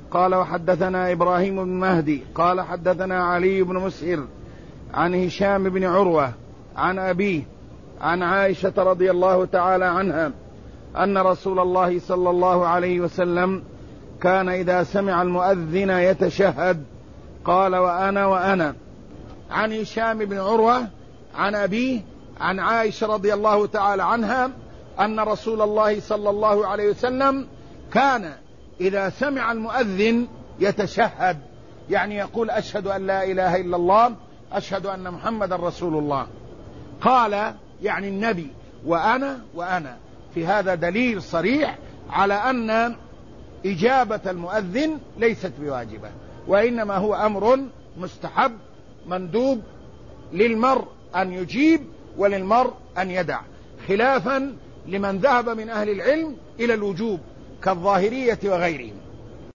قال وحدثنا إبراهيم بن مهدي قال حدثنا علي بن مسهر عن هشام بن عروة عن أبيه عن عائشة رضي الله تعالى عنها أن رسول الله صلى الله عليه وسلم كان إذا سمع المؤذن يتشهد قال وأنا. عن هشام بن عروة عن أبيه عن عائشة رضي الله تعالى عنها أن رسول الله صلى الله عليه وسلم كان إذا سمع المؤذن يتشهد، يعني يقول أشهد أن لا إله إلا الله، أشهد أن محمد رسول الله. قال يعني النبي وأنا في هذا دليل صريح على أن إجابة المؤذن ليست بواجبة، وإنما هو أمر مستحب مندوب للمرء أن يجيب وللمرء أن يدع، خلافا لمن ذهب من أهل العلم إلى الوجوب كالظاهرية وغيرهم.